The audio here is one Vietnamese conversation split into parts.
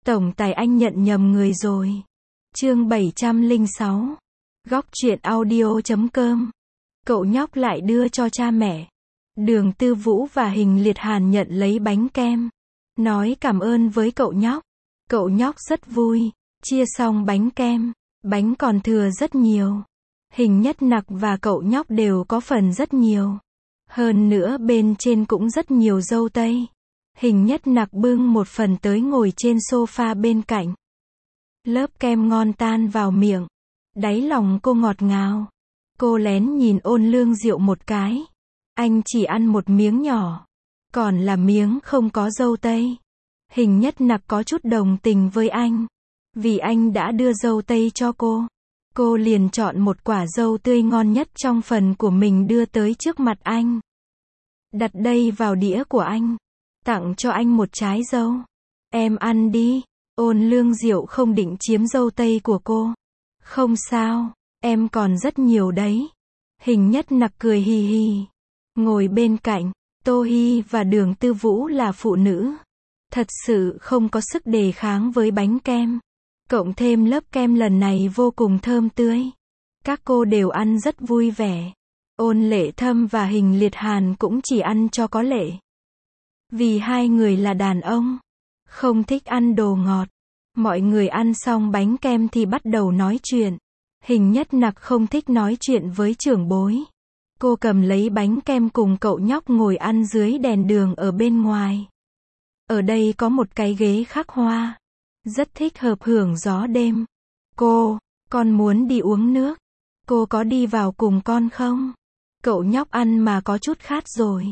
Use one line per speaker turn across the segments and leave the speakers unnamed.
Tổng tài anh nhận nhầm người rồi. Chương 706. Góc truyện audio.com. Cậu nhóc lại đưa cho cha mẹ. Đường Tư Vũ và Hình Liệt Hàn nhận lấy bánh kem. Nói cảm ơn với cậu nhóc. Cậu nhóc rất vui. Chia xong bánh kem. Bánh còn thừa rất nhiều. Hình Nhất Nặc và cậu nhóc đều có phần rất nhiều. Hơn nữa bên trên cũng rất nhiều dâu tây. Hình Nhất Nặc bưng một phần tới ngồi trên sofa bên cạnh. Lớp kem ngon tan vào miệng. Đáy lòng cô ngọt ngào. Cô lén nhìn Ôn Lương Diệu một cái. Anh chỉ ăn một miếng nhỏ. Còn là miếng không có dâu tây. Hình Nhất Nặc có chút đồng tình với anh. Vì anh đã đưa dâu tây cho cô. Cô liền chọn một quả dâu tươi ngon nhất trong phần của mình đưa tới trước mặt anh. Đặt đây vào đĩa của anh. Tặng cho anh một trái dâu. Em ăn đi. Ôn Lương Diệu không định chiếm dâu tây của cô. Không sao, em còn rất nhiều đấy. Hình Nhất Nặc cười hì hì. Ngồi bên cạnh, Tô Hi và Đường Tư Vũ là phụ nữ. Thật sự không có sức đề kháng với bánh kem. Cộng thêm lớp kem lần này vô cùng thơm tươi. Các cô đều ăn rất vui vẻ. Ôn Lệ Thâm và Hình Liệt Hàn cũng chỉ ăn cho có lệ. Vì hai người là đàn ông, không thích ăn đồ ngọt. Mọi người ăn xong bánh kem thì bắt đầu nói chuyện. Hình Nhất Nặc không thích nói chuyện với trưởng bối. Cô cầm lấy bánh kem cùng cậu nhóc ngồi ăn dưới đèn đường ở bên ngoài. Ở đây có một cái ghế khắc hoa. Rất thích hợp hưởng gió đêm. Con muốn đi uống nước. Cô có đi vào cùng con không? Cậu nhóc ăn mà có chút khát rồi.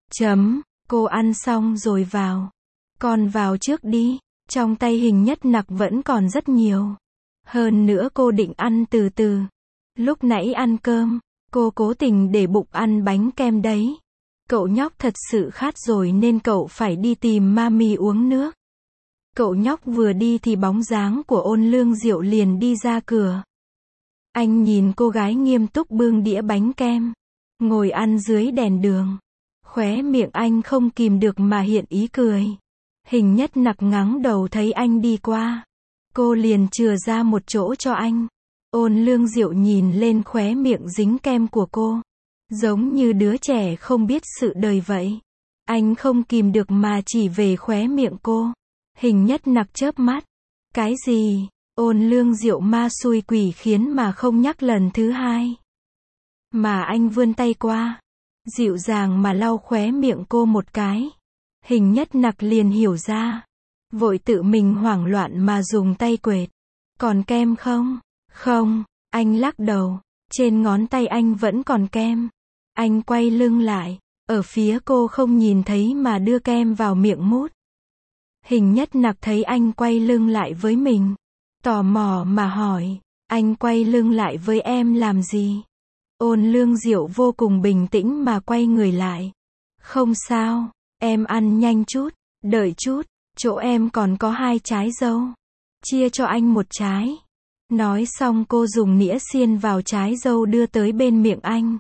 Cô ăn xong rồi vào. Con vào trước đi. Trong tay Hình Nhất Nặc vẫn còn rất nhiều. Hơn nữa cô định ăn từ từ. Lúc nãy ăn cơm, cô cố tình để bụng ăn bánh kem đấy. Cậu nhóc thật sự khát rồi nên cậu phải đi tìm mami uống nước. Cậu nhóc vừa đi thì bóng dáng của Ôn Lương Diệu liền đi ra cửa. Anh nhìn cô gái nghiêm túc bưng đĩa bánh kem, ngồi ăn dưới đèn đường. Khóe miệng anh không kìm được mà hiện ý cười. Hình Nhất Nặc ngẩng đầu thấy anh đi qua. Cô liền chừa ra một chỗ cho anh. Ôn Lương Diệu nhìn lên khóe miệng dính kem của cô. Giống như đứa trẻ không biết sự đời vậy. Anh không kìm được mà chỉ về khóe miệng cô. Hình Nhất Nặc chớp mắt. Cái gì? Ôn Lương Diệu ma xui quỷ khiến mà không nhắc lần thứ hai. Mà anh vươn tay qua. Dịu dàng mà lau khóe miệng cô một cái. Hình Nhất Nặc liền hiểu ra. Vội tự mình hoảng loạn mà dùng tay quệt. Còn kem không? Không, anh lắc đầu. Trên ngón tay anh vẫn còn kem. Anh quay lưng lại. Ở phía cô không nhìn thấy mà đưa kem vào miệng mút. Hình Nhất Nặc thấy anh quay lưng lại với mình. Tò mò mà hỏi. Anh quay lưng lại với em làm gì? Ôn Lương Diệu vô cùng bình tĩnh mà quay người lại. Không sao. Em ăn nhanh chút, đợi chút, chỗ em còn có 2 trái dâu. Chia cho anh 1 trái. Nói xong cô dùng nĩa xiên vào trái dâu đưa tới bên miệng anh.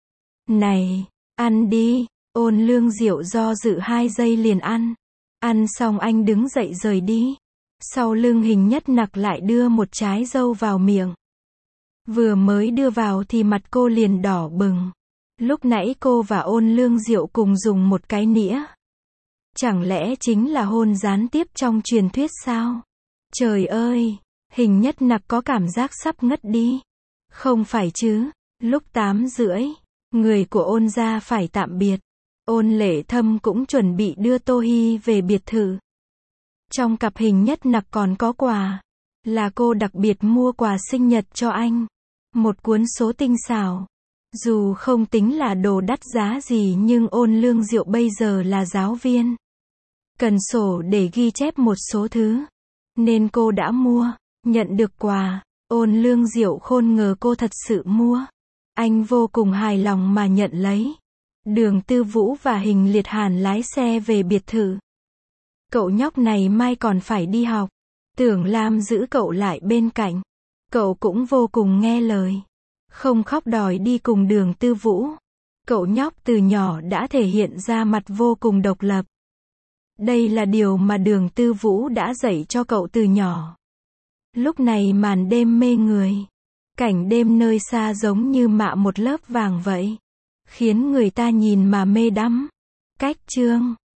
Này, ăn đi. Ôn Lương Diệu do dự 2 giây liền ăn. Ăn xong anh đứng dậy rời đi. Sau lưng Hình Nhất Nặc lại đưa 1 trái dâu vào miệng. Vừa mới đưa vào thì mặt cô liền đỏ bừng. Lúc nãy cô và Ôn Lương Diệu cùng dùng một cái nĩa. Chẳng lẽ chính là hôn gián tiếp trong truyền thuyết sao? Trời ơi! Hình Nhất Nặc có cảm giác sắp ngất đi. Không phải chứ? Lúc 8:30, người của Ôn gia phải tạm biệt. Ôn Lệ Thâm cũng chuẩn bị đưa Tô Hi về biệt thự. Trong cặp Hình Nhất Nặc còn có quà. Là cô đặc biệt mua quà sinh nhật cho anh. Một cuốn số tinh xảo. Dù không tính là đồ đắt giá gì nhưng Ôn Lương Diệu bây giờ là giáo viên. Cần sổ để ghi chép một số thứ. Nên cô đã mua. Nhận được quà. Ôn Lương Diệu khôn ngờ cô thật sự mua. Anh vô cùng hài lòng mà nhận lấy. Đường Tư Vũ và Hình Liệt Hàn lái xe về biệt thự. Cậu nhóc này mai còn phải đi học. Tưởng Lam giữ cậu lại bên cạnh. Cậu cũng vô cùng nghe lời. Không khóc đòi đi cùng Đường Tư Vũ. Cậu nhóc từ nhỏ đã thể hiện ra mặt vô cùng độc lập. Đây là điều mà Đường Tư Vũ đã dạy cho cậu từ nhỏ. Lúc này màn đêm mê người. Cảnh đêm nơi xa giống như mạ một lớp vàng vậy. Khiến người ta nhìn mà mê đắm. Cách chương